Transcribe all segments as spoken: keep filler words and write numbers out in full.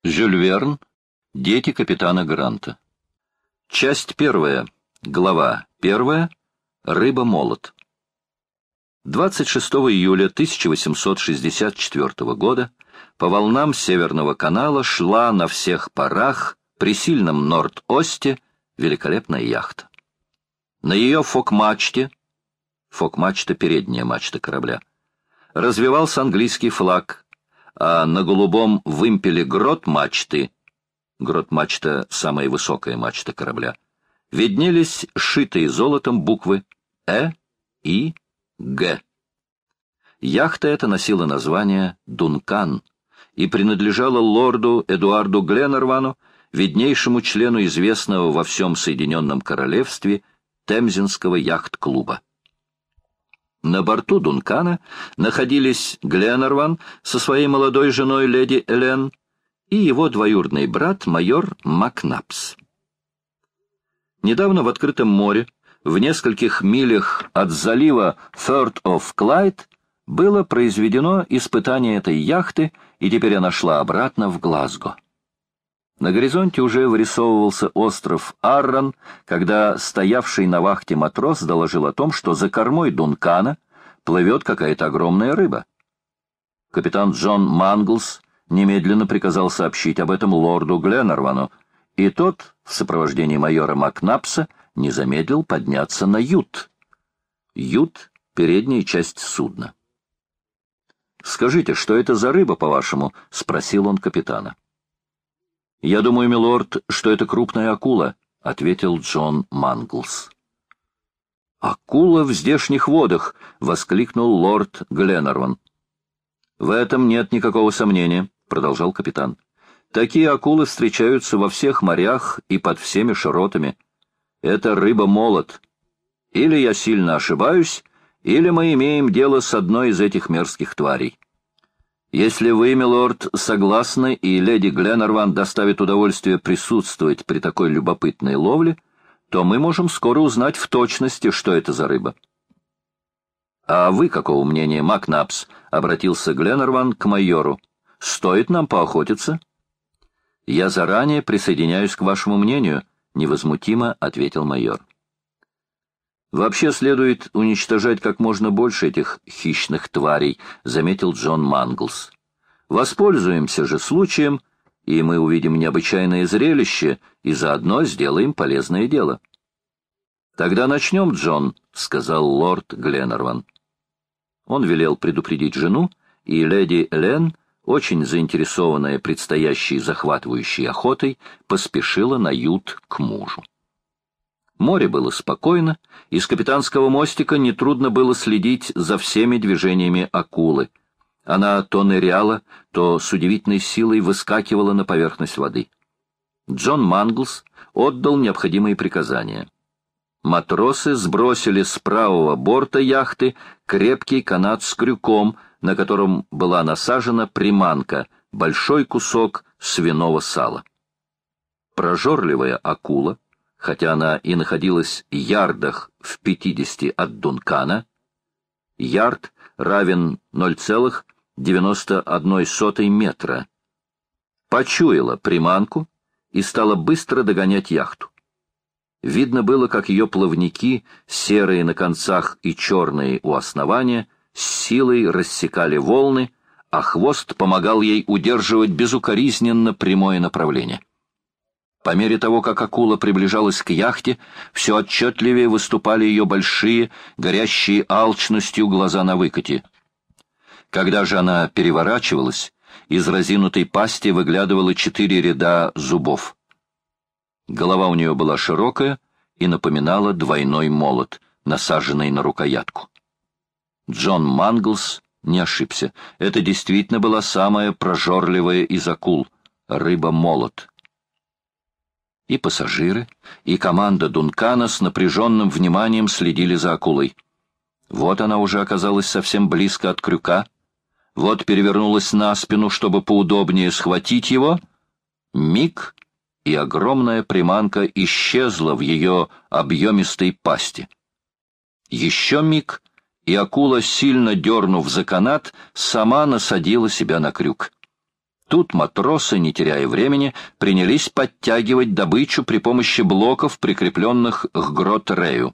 Жюль Верн. Дети капитана Гранта. Часть первая. Глава первая. Рыба-молот. двадцать шестого июля тысяча восемьсот шестьдесят четвёртого года по волнам Северного канала шла на всех парах при сильном Норд-Осте великолепная яхта. На ее фок-мачте, фок-мачта — передняя мачта корабля, развевался английский флаг, а на голубом вымпеле грот-мачты, грот-мачта — самая высокая мачта корабля, виднелись шитые золотом буквы «Э», «И», «Г». Яхта эта носила название «Дункан» и принадлежала лорду Эдуарду Гленарвану, виднейшему члену известного во всем Соединенном Королевстве Темзинского яхт-клуба. На борту «Дункана» находились Гленарван со своей молодой женой леди Элен и его двоюродный брат майор Макнапс. Недавно в открытом море, в нескольких милях от залива Firth of Clyde, было произведено испытание этой яхты, и теперь она шла обратно в Глазго. На горизонте уже вырисовывался остров Арран, когда стоявший на вахте матрос доложил о том, что за кормой «Дункана» плывет какая-то огромная рыба. Капитан Джон Манглс немедленно приказал сообщить об этом лорду Гленарвану, и тот, в сопровождении майора Макнапса, не замедлил подняться на ют. Ют — передняя часть судна. «Скажите, что это за рыба, по-вашему?» — спросил он капитана. «Я думаю, милорд, что это крупная акула», — ответил Джон Манглс. «Акула в здешних водах!» — воскликнул лорд Гленарван. «В этом нет никакого сомнения», — продолжал капитан. «Такие акулы встречаются во всех морях и под всеми широтами. Это рыба-молот. Или я сильно ошибаюсь, или мы имеем дело с одной из этих мерзких тварей. Если вы, милорд, согласны, и леди Гленарван доставит удовольствие присутствовать при такой любопытной ловле, то мы можем скоро узнать в точности, что это за рыба». «А вы какого мнения, Макнапс?» — обратился Гленарван к майору. «Стоит нам поохотиться?» «Я заранее присоединяюсь к вашему мнению», — невозмутимо ответил майор. «Вообще следует уничтожать как можно больше этих хищных тварей», — заметил Джон Манглс. «Воспользуемся же случаем, и мы увидим необычайное зрелище, и заодно сделаем полезное дело». «Тогда начнем, Джон», — сказал лорд Гленарван. Он велел предупредить жену, и леди Элен, очень заинтересованная предстоящей захватывающей охотой, поспешила на ют к мужу. Море было спокойно, и с капитанского мостика нетрудно было следить за всеми движениями акулы. Она то ныряла, то с удивительной силой выскакивала на поверхность воды. Джон Манглс отдал необходимые приказания. Матросы сбросили с правого борта яхты крепкий канат с крюком, на котором была насажена приманка, большой кусок свиного сала. Прожорливая акула, хотя она и находилась ярдах в пятидесяти от Дункана, ярд равен ноль целых девяносто одной сотых метра, почуяла приманку и стала быстро догонять яхту. Видно было, как ее плавники, серые на концах и черные у основания, с силой рассекали волны, а хвост помогал ей удерживать безукоризненно прямое направление. По мере того, как акула приближалась к яхте, все отчетливее выступали ее большие, горящие алчностью глаза на выкате. Когда же она переворачивалась, из разинутой пасти выглядывало четыре ряда зубов. Голова у нее была широкая и напоминала двойной молот, насаженный на рукоятку. Джон Манглс не ошибся. Это действительно была самая прожорливая из акул — рыба-молот. И пассажиры, и команда Дункана с напряженным вниманием следили за акулой. Вот она уже оказалась совсем близко от крюка, вот перевернулась на спину, чтобы поудобнее схватить его. Миг, и огромная приманка исчезла в ее объемистой пасти. Еще миг, и акула, сильно дернув за канат, сама насадила себя на крюк. Тут матросы, не теряя времени, принялись подтягивать добычу при помощи блоков, прикрепленных к грот-рею.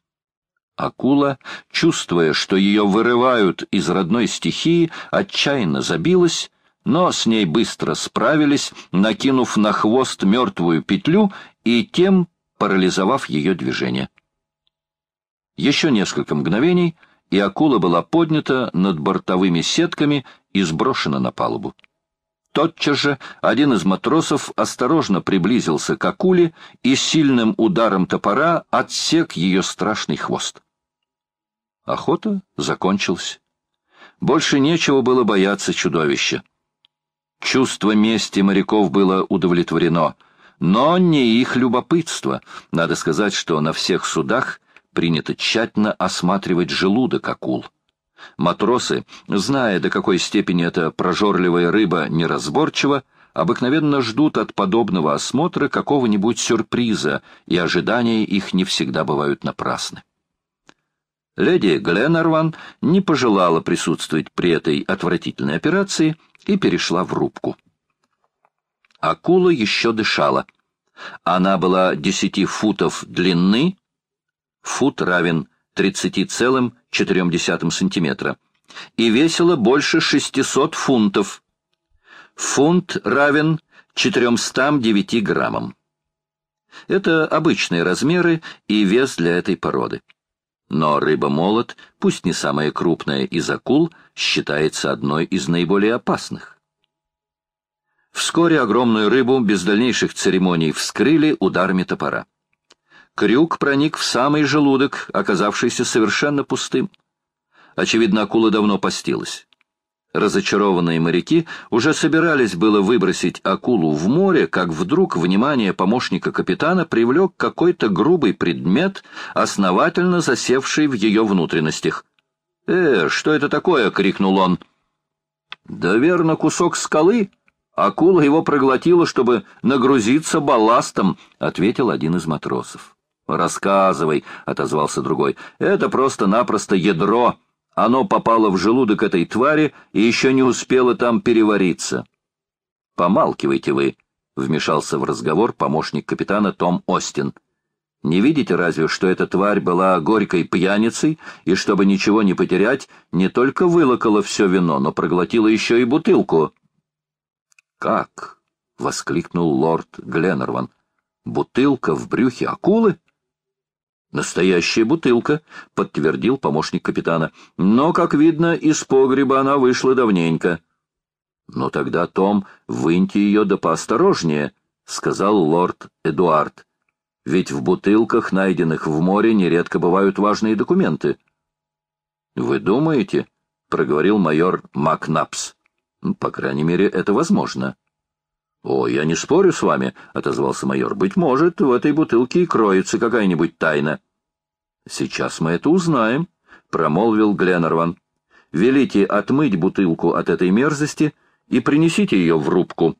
Акула, чувствуя, что ее вырывают из родной стихии, отчаянно забилась, но с ней быстро справились, накинув на хвост мертвую петлю и тем парализовав ее движение. Еще несколько мгновений, и акула была поднята над бортовыми сетками и сброшена на палубу. Тотчас же один из матросов осторожно приблизился к акуле и сильным ударом топора отсек ее страшный хвост. Охота закончилась. Больше нечего было бояться чудовища. Чувство мести моряков было удовлетворено, но не их любопытство. Надо сказать, что на всех судах принято тщательно осматривать желудок акул. Матросы, зная, до какой степени эта прожорливая рыба неразборчива, обыкновенно ждут от подобного осмотра какого-нибудь сюрприза, и ожидания их не всегда бывают напрасны. Леди Гленарван не пожелала присутствовать при этой отвратительной операции и перешла в рубку. Акула еще дышала. Она была десяти футов длины, фут равен тридцати целых четырем десятым сантиметра, и весила больше шестисот фунтов. Фунт равен четырёмстам девяти граммам. Это обычные размеры и вес для этой породы. Но рыба-молот, пусть не самая крупная из акул, считается одной из наиболее опасных. Вскоре огромную рыбу без дальнейших церемоний вскрыли ударами топора. Крюк проник в самый желудок, оказавшийся совершенно пустым. Очевидно, акула давно постилась. Разочарованные моряки уже собирались было выбросить акулу в море, как вдруг внимание помощника капитана привлек какой-то грубый предмет, основательно засевший в ее внутренностях. «Э, что это такое?» — крикнул он. «Да верно, кусок скалы. Акула его проглотила, чтобы нагрузиться балластом», — ответил один из матросов. «Рассказывай», — отозвался другой. «Это просто-напросто ядро. Оно попало в желудок этой твари и еще не успело там перевариться». «Помалкивайте вы», — вмешался в разговор помощник капитана Том Остин. «Не видите разве, что эта тварь была горькой пьяницей, и, чтобы ничего не потерять, не только вылокала все вино, но проглотила еще и бутылку?» «Как?» — воскликнул лорд Гленарван. «Бутылка в брюхе акулы?» «Настоящая бутылка», — подтвердил помощник капитана. «Но, как видно, из погреба она вышла давненько». «Ну тогда, Том, выньте ее да поосторожнее», — сказал лорд Эдуард. «Ведь в бутылках, найденных в море, нередко бывают важные документы». «Вы думаете?» — проговорил майор Макнапс. «По крайней мере, это возможно». «О, я не спорю с вами», — отозвался майор. «Быть может, в этой бутылке и кроется какая-нибудь тайна». «Сейчас мы это узнаем», — промолвил Гленарван. «Велите отмыть бутылку от этой мерзости и принесите ее в рубку».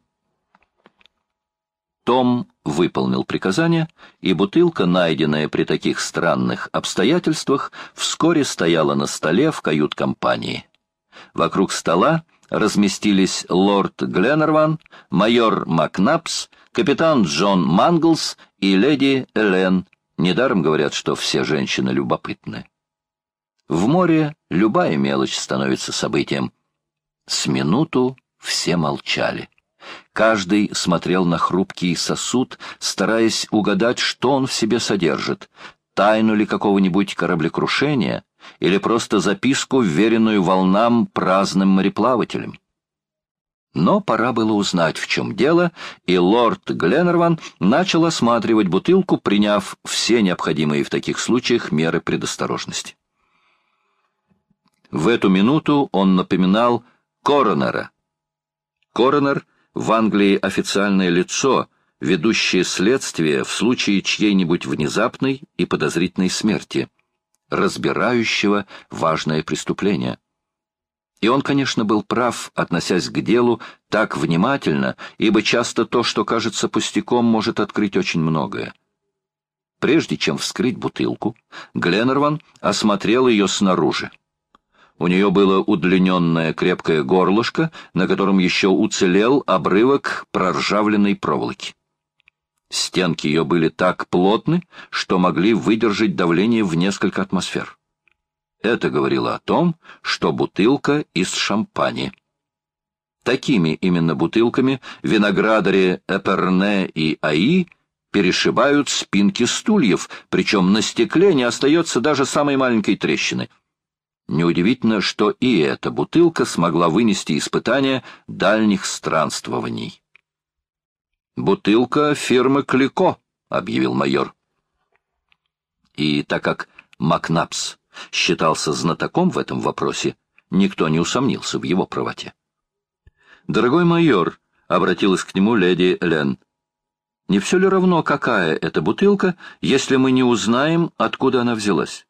Том выполнил приказание, и бутылка, найденная при таких странных обстоятельствах, вскоре стояла на столе в кают-компании. Вокруг стола разместились лорд Гленарван, майор Макнапс, капитан Джон Манглс и леди Элен. Недаром говорят, что все женщины любопытны. В море любая мелочь становится событием. С минуту все молчали. Каждый смотрел на хрупкий сосуд, стараясь угадать, что он в себе содержит, тайну ли какого-нибудь кораблекрушения или просто записку, вверенную волнам праздным мореплавателям. Но пора было узнать, в чем дело, и лорд Гленарван начал осматривать бутылку, приняв все необходимые в таких случаях меры предосторожности. В эту минуту он напоминал коронера. Коронер в Англии официальное лицо, ведущее следствие в случае чьей-нибудь внезапной и подозрительной смерти, разбирающего важное преступление. И он, конечно, был прав, относясь к делу так внимательно, ибо часто то, что кажется пустяком, может открыть очень многое. Прежде чем вскрыть бутылку, Гленарван осмотрел ее снаружи. У нее было удлиненное крепкое горлышко, на котором еще уцелел обрывок проржавленной проволоки. Стенки ее были так плотны, что могли выдержать давление в несколько атмосфер. Это говорило о том, что бутылка из шампани. Такими именно бутылками виноградари Эперне и Аи перешибают спинки стульев, причем на стекле не остается даже самой маленькой трещины. Неудивительно, что и эта бутылка смогла вынести испытания дальних странствований. «Бутылка фирмы Клико», — объявил майор. И так как Макнапс считался знатоком в этом вопросе, никто не усомнился в его правоте. «Дорогой майор», — обратилась к нему леди Элен, — «не все ли равно, какая это бутылка, если мы не узнаем, откуда она взялась?»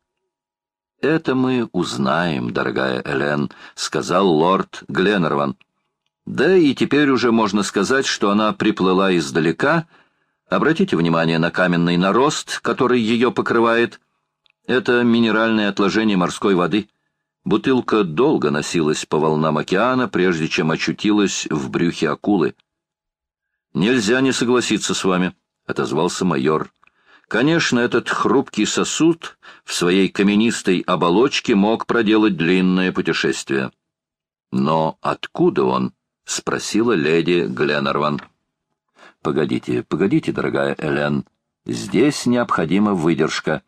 «Это мы узнаем, дорогая Элен», — сказал лорд Гленнерван. «Да и теперь уже можно сказать, что она приплыла издалека. Обратите внимание на каменный нарост, который ее покрывает. Это минеральное отложение морской воды. Бутылка долго носилась по волнам океана, прежде чем очутилась в брюхе акулы». «Нельзя не согласиться с вами», — отозвался майор. «Конечно, этот хрупкий сосуд в своей каменистой оболочке мог проделать длинное путешествие». «Но откуда он?» — спросила леди Гленнерван. «Погодите, погодите, дорогая Элен, здесь необходима выдержка.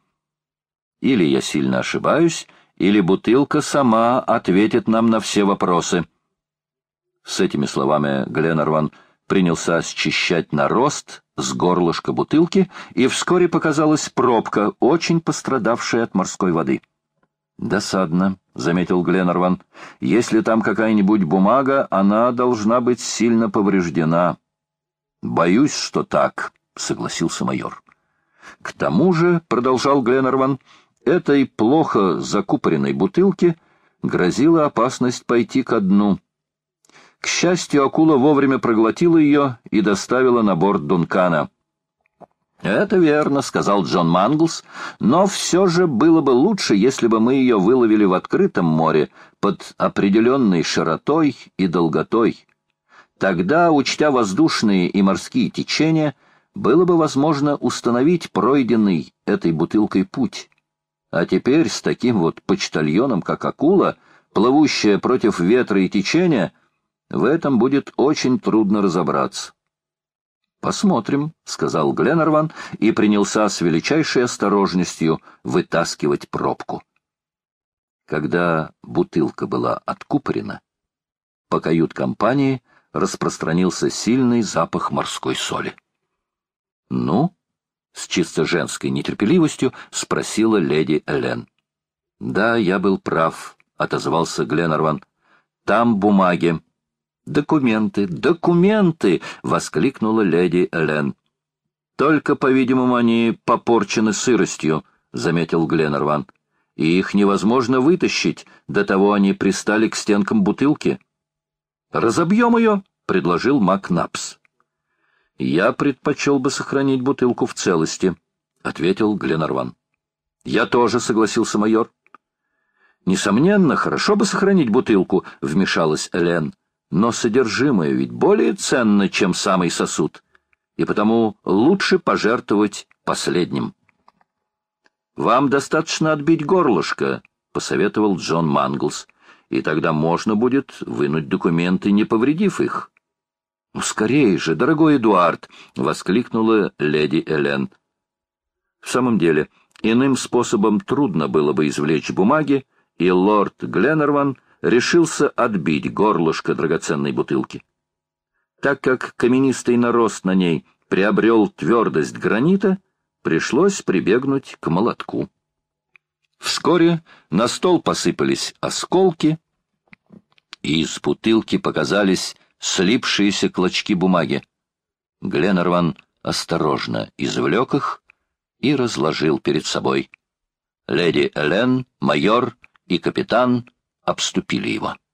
Или я сильно ошибаюсь, или бутылка сама ответит нам на все вопросы». С этими словами Гленнерван принялся счищать нарост с горлышка бутылки, и вскоре показалась пробка, очень пострадавшая от морской воды. «Досадно», — заметил Гленнерван. «Если там какая-нибудь бумага, она должна быть сильно повреждена». «Боюсь, что так», — согласился майор. «К тому же», — продолжал Гленнерван, — «этой плохо закупоренной бутылке грозила опасность пойти ко дну. К счастью, акула вовремя проглотила ее и доставила на борт Дункана». «Это верно», — сказал Джон Манглс, — «но все же было бы лучше, если бы мы ее выловили в открытом море под определенной широтой и долготой. Тогда, учтя воздушные и морские течения, было бы возможно установить пройденный этой бутылкой путь. А теперь с таким вот почтальоном, как акула, плывущая против ветра и течения, в этом будет очень трудно разобраться». «Посмотрим», — сказал Гленнерван и принялся с величайшей осторожностью вытаскивать пробку. Когда бутылка была откупорена, по кают-компании распространился сильный запах морской соли. «Ну?» — с чисто женской нетерпеливостью спросила леди Элен. «Да, я был прав», — отозвался Гленнерван. «Там бумаги». «Документы, документы!» — воскликнула леди Элен. «Только, по-видимому, они попорчены сыростью», — заметил Гленнерван. «И их невозможно вытащить, до того они пристали к стенкам бутылки». «Разобьем ее», — предложил Макнапс. «Я предпочел бы сохранить бутылку в целости», — ответил Гленнерван. «Я тоже», — согласился майор. «Несомненно, хорошо бы сохранить бутылку», — вмешалась Элен. «Но содержимое ведь более ценно, чем самый сосуд, и потому лучше пожертвовать последним». «Вам достаточно отбить горлышко», — посоветовал Джон Манглс, «и тогда можно будет вынуть документы, не повредив их». «Ну, скорее же, дорогой Эдуард!» — воскликнула леди Элен. В самом деле, иным способом трудно было бы извлечь бумаги, и лорд Гленнерван решился отбить горлышко драгоценной бутылки. Так как каменистый нарост на ней приобрел твердость гранита, пришлось прибегнуть к молотку. Вскоре на стол посыпались осколки, и из бутылки показались слипшиеся клочки бумаги. Гленнерван осторожно извлек их и разложил перед собой. Леди Элен, майор и капитан обступили его.